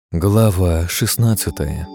Глава 16.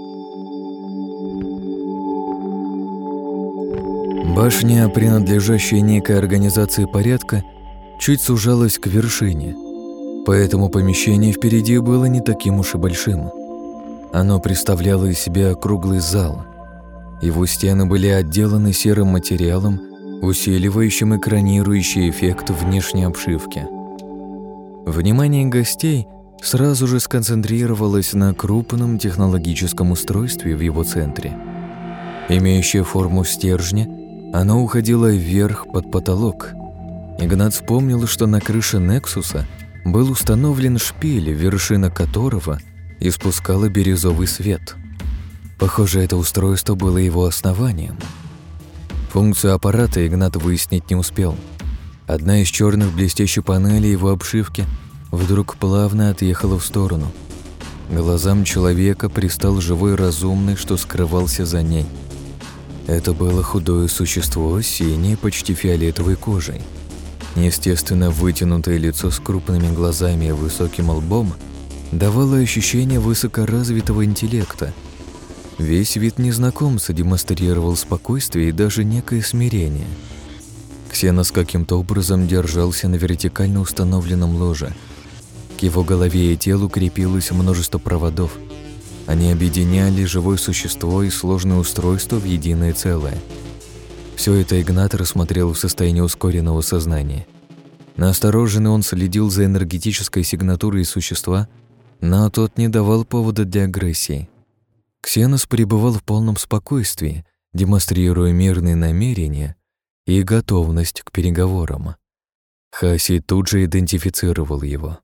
Башня, принадлежащая некой организации порядка, чуть сужалась к вершине, поэтому помещение впереди было не таким уж и большим. Оно представляло из себя круглый зал. Его стены были отделаны серым материалом, усиливающим экранирующий эффект внешней обшивки. Внимание гостей сразу же сконцентрировалось на крупном технологическом устройстве в его центре. Имеющее форму стержня, оно уходило вверх под потолок. Игнат вспомнил, что на крыше Нексуса был установлен шпиль, вершина которого испускала бирюзовый свет. Похоже, это устройство было его основанием. Функцию аппарата Игнат выяснить не успел. Одна из черных блестящих панелей его обшивки вдруг плавно отъехала в сторону. Глазам человека пристал живой разумный, что скрывался за ней. Это было худое существо с синей, почти фиолетовой кожей. Неестественно вытянутое лицо с крупными глазами и высоким лбом давало ощущение высокоразвитого интеллекта. Весь вид незнакомца демонстрировал спокойствие и даже некое смирение. Ксенос каким-то образом держался на вертикально установленном ложе. К его голове и телу крепилось множество проводов. Они объединяли живое существо и сложное устройство в единое целое. Все это Игнат рассмотрел в состоянии ускоренного сознания. Настороженно он следил за энергетической сигнатурой существа, но тот не давал повода для агрессии. Ксенос пребывал в полном спокойствии, демонстрируя мирные намерения и готовность к переговорам. Хаси тут же идентифицировал его.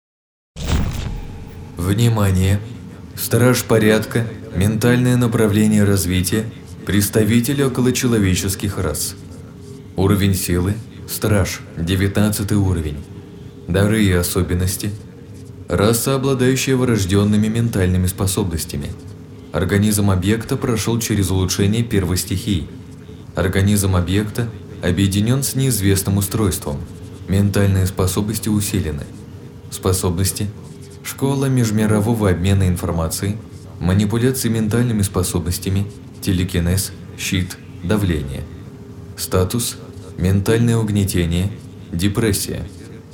Внимание! Страж порядка, ментальное направление развития, представитель околочеловеческих рас. Уровень силы – страж, 19 уровень. Дары и особенности – раса, обладающая врожденными ментальными способностями. Организм объекта прошел через улучшение первой стихии. Организм объекта объединен с неизвестным устройством. Ментальные способности усилены. Способности – школа межмирового обмена информацией, манипуляции ментальными способностями, телекинез, щит, давление. Статус – ментальное угнетение, депрессия.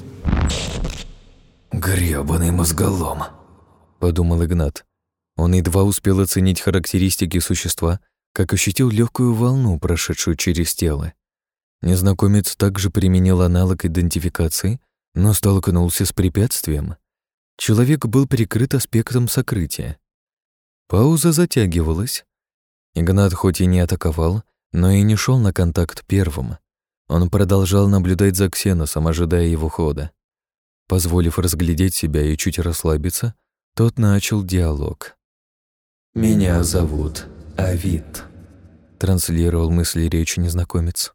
«Грёбаный мозголом», – подумал Игнат. Он едва успел оценить характеристики существа, как ощутил легкую волну, прошедшую через тело. Незнакомец также применил аналог идентификации, но столкнулся с препятствием. Человек был прикрыт аспектом сокрытия. Пауза затягивалась. Игнат хоть и не атаковал, но и не шел на контакт первым. Он продолжал наблюдать за Ксеносом, ожидая его хода. Позволив разглядеть себя и чуть расслабиться, тот начал диалог. «Меня зовут Авид», — транслировал мысли речи незнакомец.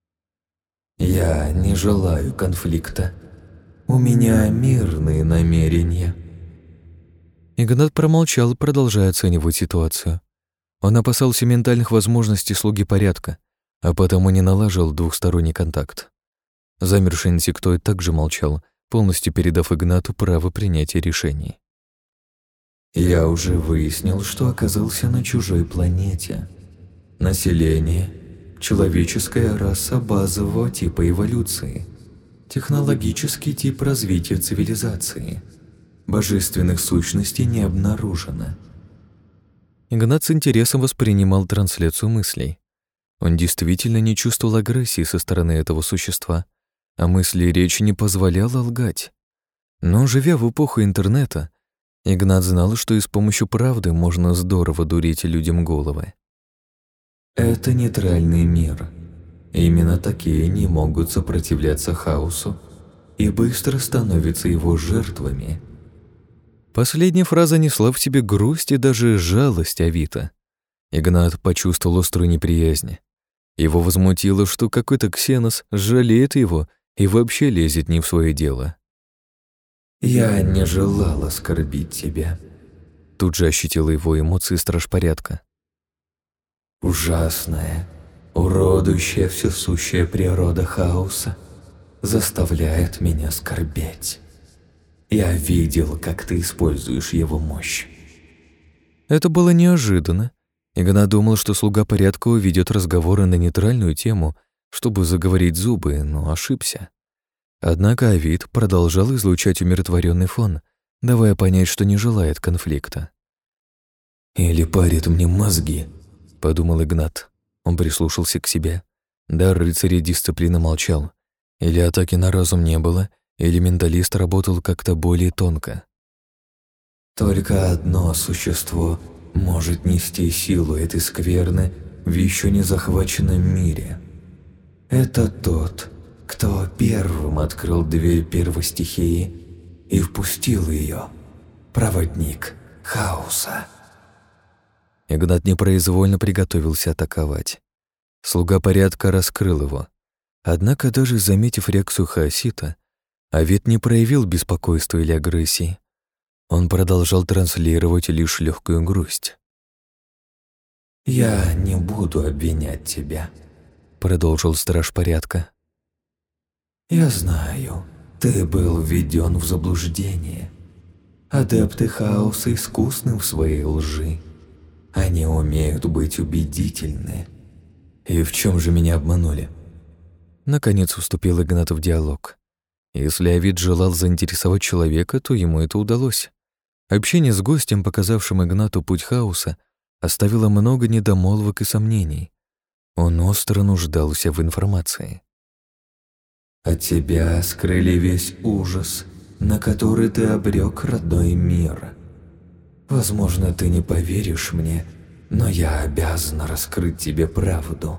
«Я не желаю конфликта. У меня мирные намерения». Игнат промолчал, продолжая оценивать ситуацию. Он опасался ментальных возможностей слуги порядка, а потому не налаживал двухсторонний контакт. Замерший инсектоид также молчал, полностью передав Игнату право принятия решений. «Я уже выяснил, что оказался на чужой планете. Население – человеческая раса базового типа эволюции. Технологический тип развития цивилизации. Божественных сущностей не обнаружено». Игнат с интересом воспринимал трансляцию мыслей. Он действительно не чувствовал агрессии со стороны этого существа, а мысли и речь не позволяла лгать. Но, живя в эпоху интернета, Игнат знал, что и с помощью правды можно здорово дурить людям головы. «Это нейтральный мир. Именно такие не могут сопротивляться хаосу и быстро становятся его жертвами». Последняя фраза несла в себе грусть и даже жалость Авита. Игнат почувствовал острую неприязнь. Его возмутило, что какой-то Ксенос жалеет его и вообще лезет не в свое дело. «Я не желал оскорбить тебя», — тут же ощутила его эмоции страж порядка. «Ужасная, уродующая всю сущая природа хаоса заставляет меня скорбеть. Я видел, как ты используешь его мощь. Это было неожиданно. Игнат думал, что слуга порядка уведет разговоры на нейтральную тему, чтобы заговорить зубы, но ошибся. Однако Авид продолжал излучать умиротворенный фон, давая понять, что не желает конфликта. «Или парит мне мозги», — подумал Игнат. Он прислушался к себе. Да, рыцарь дисциплины молчал. Или атаки на разум не было, или менталист работал как-то более тонко. «Только одно существо может нести силу этой скверны в еще не захваченном мире. Это тот, кто первым открыл дверь первостихии и впустил ее. Проводник хаоса». Игнат непроизвольно приготовился атаковать. Слуга порядка раскрыл его. Однако, даже заметив реакцию хаосита, Авид не проявил беспокойства или агрессии. Он продолжал транслировать лишь легкую грусть. «Я не буду обвинять тебя», — продолжил страж порядка. «Я знаю, ты был введен в заблуждение. Адепты хаоса искусны в своей лжи. Они умеют быть убедительны». «И в чем же меня обманули?» Наконец вступил Игнат в диалог. Если Авид желал заинтересовать человека, то ему это удалось. Общение с гостем, показавшим Игнату путь хаоса, оставило много недомолвок и сомнений. Он остро нуждался в информации. «От тебя скрыли весь ужас, на который ты обрек родной мир. Возможно, ты не поверишь мне, но я обязан раскрыть тебе правду».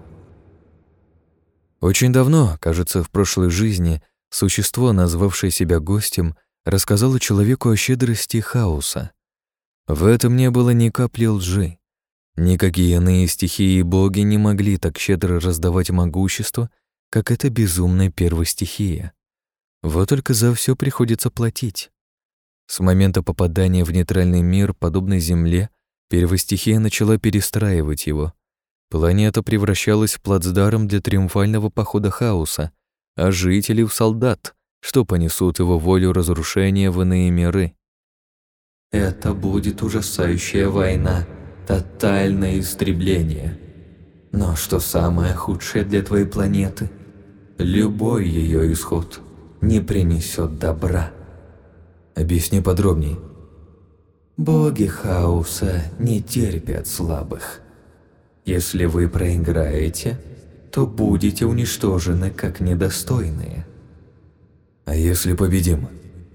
Очень давно, кажется, в прошлой жизни, существо, назвавшее себя гостем, рассказало человеку о щедрости хаоса. В этом не было ни капли лжи. Никакие иные стихии и боги не могли так щедро раздавать могущество, как эта безумная первостихия. Вот только за все приходится платить. С момента попадания в нейтральный мир, подобный Земле, первостихия начала перестраивать его. Планета превращалась в плацдарм для триумфального похода хаоса, а жители — в солдат, что понесут его волю разрушения в иные миры. «Это будет ужасающая война, тотальное истребление. Но что самое худшее для твоей планеты, любой ее исход не принесет добра». Объясни подробней. «Боги хаоса не терпят слабых. Если вы проиграете, то будете уничтожены как недостойные. А если победим?»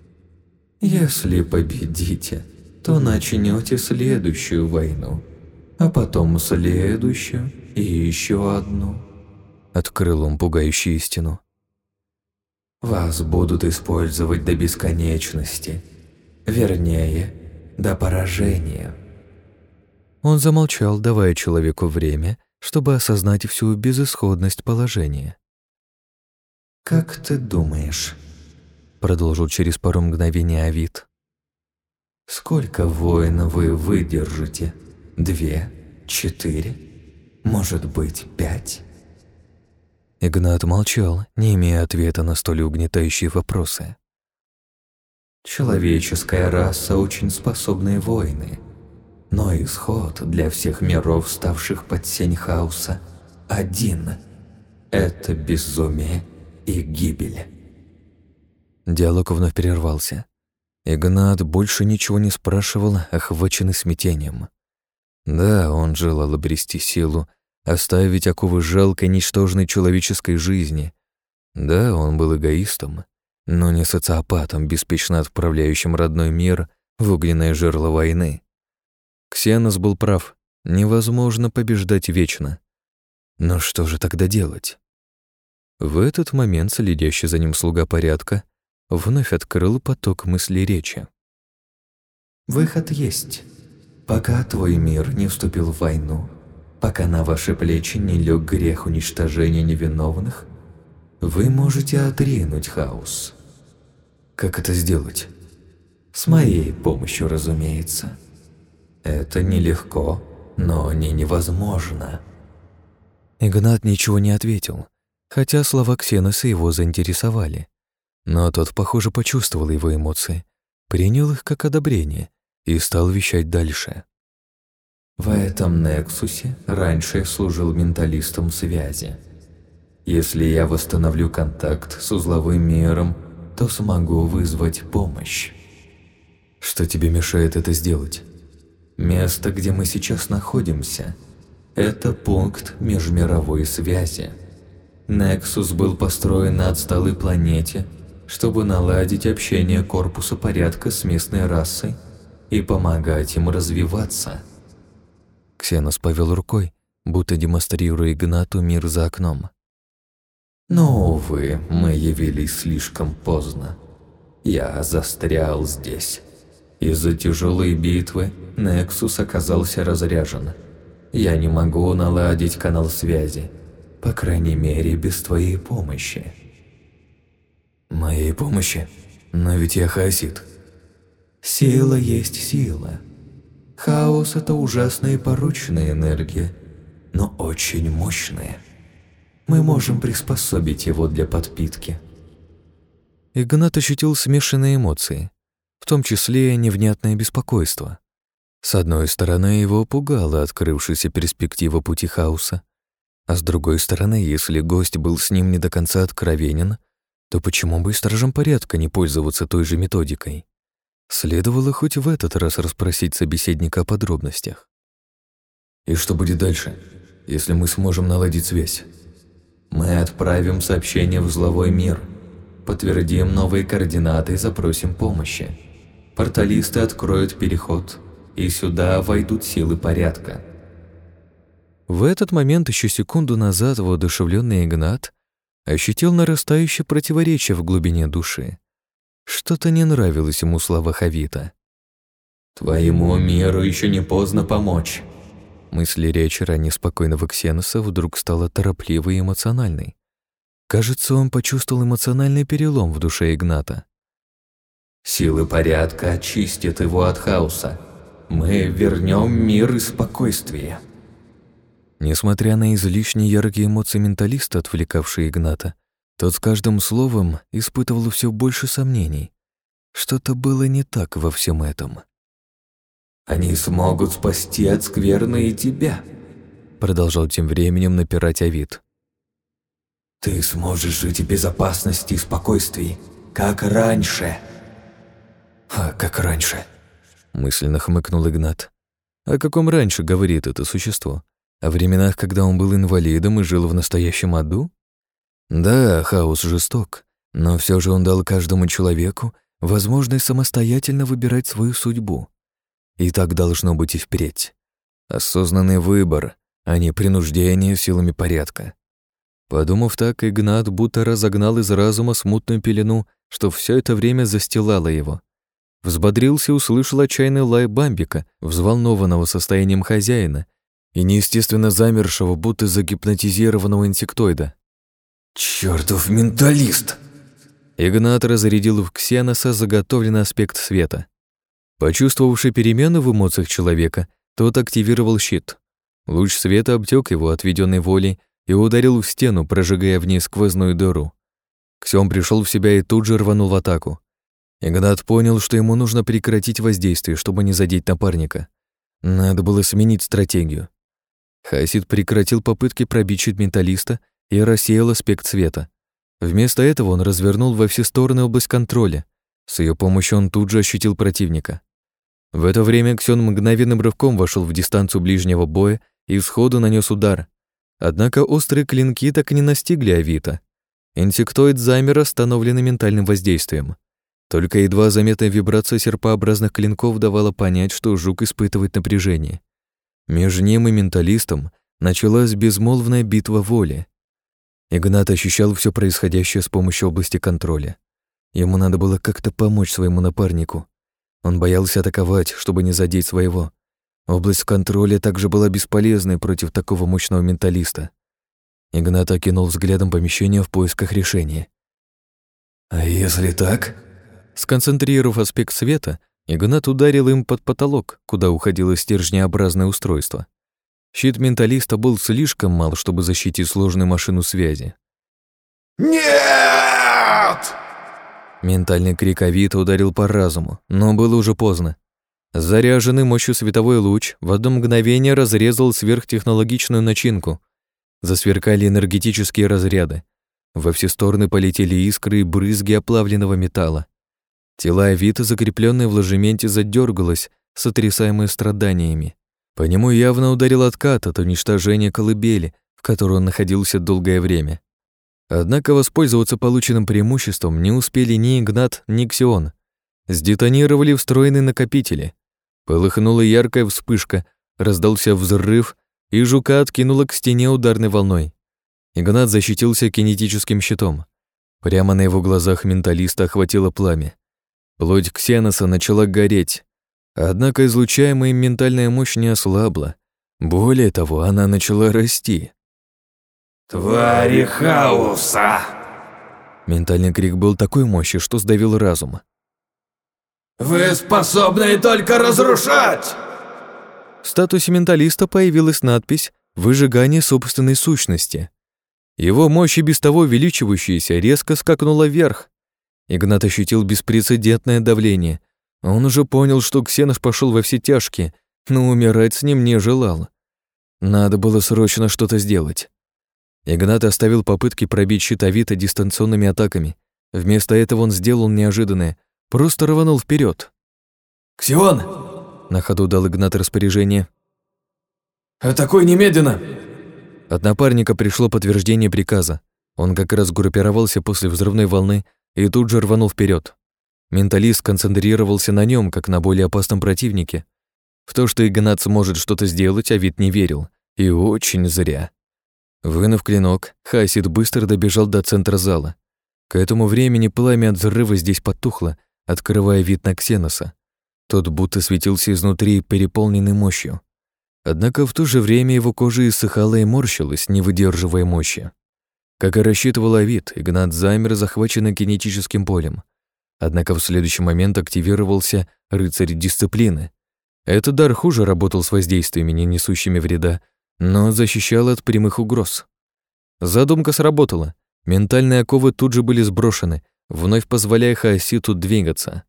Если победите, то начнете следующую войну, а потом следующую и еще одну». Открыл он пугающую истину. «Вас будут использовать до бесконечности, вернее, до поражения». Он замолчал, давая человеку время, чтобы осознать всю безысходность положения. «Как ты думаешь?» — продолжил через пару мгновений Авид. «Сколько войн вы выдержите? 2, 4, может быть, 5?» Игнат молчал, не имея ответа на столь угнетающие вопросы. «Человеческая раса очень способные воины, но исход для всех миров, ставших под сень хаоса, один — это безумие и гибель». Диалог вновь прервался. Игнат больше ничего не спрашивал, охваченный смятением. Да, он желал обрести силу, оставить оковы жалкой, ничтожной человеческой жизни. Да, он был эгоистом, но не социопатом, беспечно отправляющим родной мир в огненное жерло войны. Ксенос был прав, невозможно побеждать вечно. Но что же тогда делать? В этот момент следящий за ним слуга порядка вновь открыл поток мыслей речи. «Выход есть. Пока твой мир не вступил в войну, пока на ваши плечи не лег грех уничтожения невиновных, вы можете отринуть хаос». «Как это сделать?» «С моей помощью, разумеется. Это нелегко, но не невозможно». Игнат ничего не ответил, хотя слова Ксеноса его заинтересовали. Но тот, похоже, почувствовал его эмоции, принял их как одобрение и стал вещать дальше. В этом Нексусе раньше я служил менталистом связи. Если я восстановлю контакт с узловым миром, то смогу вызвать помощь. Что тебе мешает это сделать? Место, где мы сейчас находимся, это пункт межмировой связи. Нексус был построен на отсталой планете, чтобы наладить общение корпуса порядка с местной расой и помогать им развиваться. Ксенос повел рукой, будто демонстрируя Игнату мир за окном. Но, увы, мы явились слишком поздно. Я застрял здесь. Из-за тяжелой битвы Нексус оказался разряжен. Я не могу наладить канал связи, по крайней мере, без твоей помощи. Моей помощи? Но ведь я хаосит. Сила есть сила. Хаос – это ужасная и порочная энергия, но очень мощная. Мы можем приспособить его для подпитки. Игнат ощутил смешанные эмоции, в том числе невнятное беспокойство. С одной стороны, его пугала открывшаяся перспектива пути хаоса, а с другой стороны, если гость был с ним не до конца откровенен, то почему бы и стражам порядка не пользоваться той же методикой? Следовало хоть в этот раз расспросить собеседника о подробностях. И что будет дальше, если мы сможем наладить связь? Мы отправим сообщение в узловой мир, подтвердим новые координаты и запросим помощи. Порталисты откроют переход, и сюда войдут силы порядка. В этот момент еще секунду назад воодушевленный Игнат ощутил нарастающее противоречие в глубине души. Что-то не нравилось ему в словах Авито. «Твоему миру еще не поздно помочь». Мысль речи ранее спокойного Ксеноса вдруг стала торопливой и эмоциональной. Кажется, он почувствовал эмоциональный перелом в душе Игната. «Силы порядка очистят его от хаоса. Мы вернем мир и спокойствие». Несмотря на излишне яркие эмоции менталиста, отвлекавшие Игната, тот с каждым словом испытывал все больше сомнений. Что-то было не так во всем этом. «Они смогут спасти от скверны и тебя», продолжал тем временем напирать Авит. «Ты сможешь жить в безопасности и спокойствии, как раньше». «А как раньше?» мысленно хмыкнул Игнат. О каком раньше говорит это существо? О временах, когда он был инвалидом и жил в настоящем аду? Да, хаос жесток, но все же он дал каждому человеку возможность самостоятельно выбирать свою судьбу. И так должно быть и впредь. Осознанный выбор, а не принуждение силами порядка. Подумав так, Игнат будто разогнал из разума смутную пелену, что все это время застилало его. Взбодрился и услышал отчаянный лай Бамбика, взволнованного состоянием хозяина и неестественно замершего, будто загипнотизированного инсектоида. «Чёртов менталист!» Игнат разрядил в Ксеноса заготовленный аспект света. Почувствовавший перемены в эмоциях человека, тот активировал щит. Луч света обтек его отведенной волей и ударил в стену, прожигая в ней сквозную дыру. Ксём пришел в себя и тут же рванул в атаку. Игнат понял, что ему нужно прекратить воздействие, чтобы не задеть напарника. Надо было сменить стратегию. Хаосит прекратил попытки пробить щит менталиста и рассеял аспект света. Вместо этого он развернул во все стороны область контроля. С ее помощью он тут же ощутил противника. В это время Ксён мгновенным рывком вошел в дистанцию ближнего боя и сходу нанес удар. Однако острые клинки так и не настигли Авито. Инсектоид замер, остановленный ментальным воздействием. Только едва заметная вибрация серпообразных клинков давала понять, что жук испытывает напряжение. Между ним и менталистом началась безмолвная битва воли. Игнат ощущал все происходящее с помощью области контроля. Ему надо было как-то помочь своему напарнику. Он боялся атаковать, чтобы не задеть своего. Область контроля также была бесполезной против такого мощного менталиста. Игнат окинул взглядом помещение в поисках решения. «А если так?» Сконцентрировав аспект света, Игнат ударил им под потолок, куда уходило стержнеобразное устройство. Щит менталиста был слишком мал, чтобы защитить сложную машину связи. «Нет!» Ментальный крик Авито ударил по разуму, но было уже поздно. Заряженный мощью световой луч в одно мгновение разрезал сверхтехнологичную начинку. Засверкали энергетические разряды. Во все стороны полетели искры и брызги оплавленного металла. Тело Авита, закрепленное в ложементе, задергалось, сотрясаемое страданиями. По нему явно ударил откат от уничтожения колыбели, в которой он находился долгое время. Однако воспользоваться полученным преимуществом не успели ни Игнат, ни Ксион. Сдетонировали встроенные накопители. Полыхнула яркая вспышка, раздался взрыв, и жука откинуло к стене ударной волной. Игнат защитился кинетическим щитом. Прямо на его глазах менталиста охватило пламя. Плоть Ксеноса начала гореть. Однако излучаемая им ментальная мощь не ослабла. Более того, она начала расти. «Твари хаоса!» Ментальный крик был такой мощи, что сдавил разум. «Вы способны только разрушать!» В статусе менталиста появилась надпись «Выжигание собственной сущности». Его мощь, и без того увеличивающаяся, резко скакнула вверх. Игнат ощутил беспрецедентное давление. Он уже понял, что Ксенош пошел во все тяжкие, но умирать с ним не желал. Надо было срочно что-то сделать. Игнат оставил попытки пробить щит Авита дистанционными атаками. Вместо этого он сделал неожиданное, просто рванул вперед. «Ксион!» — на ходу дал Игнат распоряжение. «Атакуй немедленно!» От напарника пришло подтверждение приказа. Он как раз группировался после взрывной волны и тут же рванул вперед. Менталист концентрировался на нем, как на более опасном противнике. В то, что Игнат сможет что-то сделать, Авит не верил. И очень зря. Вынув клинок, Хаосид быстро добежал до центра зала. К этому времени пламя от взрыва здесь потухло, открывая вид на Ксеноса. Тот будто светился изнутри, переполненный мощью. Однако в то же время его кожа иссыхала и морщилась, не выдерживая мощи. Как и рассчитывал Авит, Игнат замер, захваченный кинетическим полем. Однако в следующий момент активировался рыцарь дисциплины. Этот дар хуже работал с воздействиями, не несущими вреда, но защищал от прямых угроз. Задумка сработала. Ментальные оковы тут же были сброшены, вновь позволяя Хаоситу двигаться.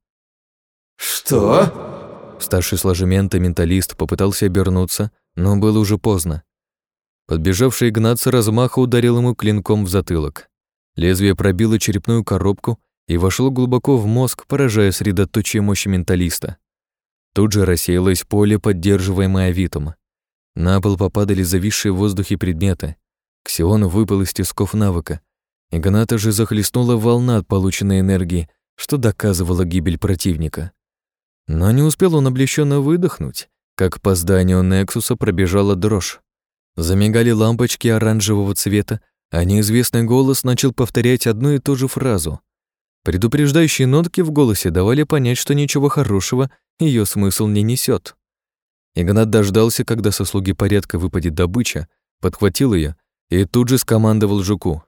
«Что?» Старший с ложемента менталист попытался обернуться, но было уже поздно. Подбежавший Игнат с размаха ударил ему клинком в затылок. Лезвие пробило черепную коробку и вошло глубоко в мозг, поражая средоточие мощи менталиста. Тут же рассеялось поле, поддерживаемое Авитом. На пол попадали зависшие в воздухе предметы. Ксион выпал из тисков навыка. Игната же захлестнула волна от полученной энергии, что доказывало гибель противника. Но не успел он облегченно выдохнуть, как по зданию Нексуса пробежала дрожь. Замигали лампочки оранжевого цвета, а неизвестный голос начал повторять одну и ту же фразу. Предупреждающие нотки в голосе давали понять, что ничего хорошего ее смысл не несет. Игнат дождался, когда со слуги порядка выпадет добыча, подхватил ее и тут же скомандовал жуку.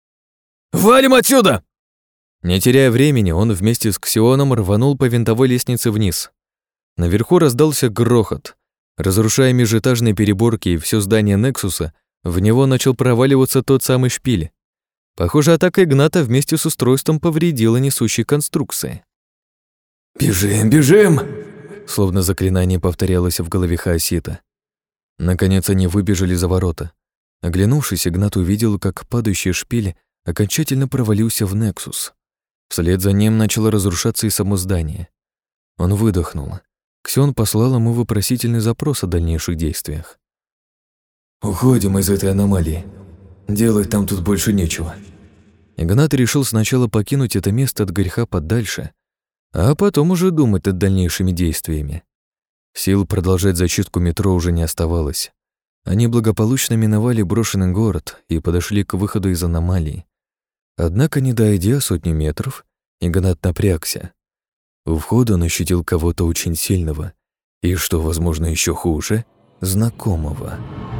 «Валим отсюда!» Не теряя времени, он вместе с Ксионом рванул по винтовой лестнице вниз. Наверху раздался грохот. Разрушая межэтажные переборки и все здание Нексуса, в него начал проваливаться тот самый шпиль. Похоже, атака Игната вместе с устройством повредила несущие конструкции. «Бежим, бежим!» Словно заклинание повторялось в голове Хаосита. Наконец они выбежали за ворота. Оглянувшись, Игнат увидел, как падающий шпиль окончательно провалился в Нексус. Вслед за ним начало разрушаться и само здание. Он выдохнул. Ксион послал ему вопросительный запрос о дальнейших действиях. «Уходим из этой аномалии. Делать там тут больше нечего». Игнат решил сначала покинуть это место от греха подальше, а потом уже думать над дальнейшими действиями. Сил продолжать зачистку метро уже не оставалось. Они благополучно миновали брошенный город и подошли к выходу из аномалии. Однако, не дойдя сотни метров, Игнат напрягся. У входа он ощутил кого-то очень сильного и, что, возможно, еще хуже, знакомого.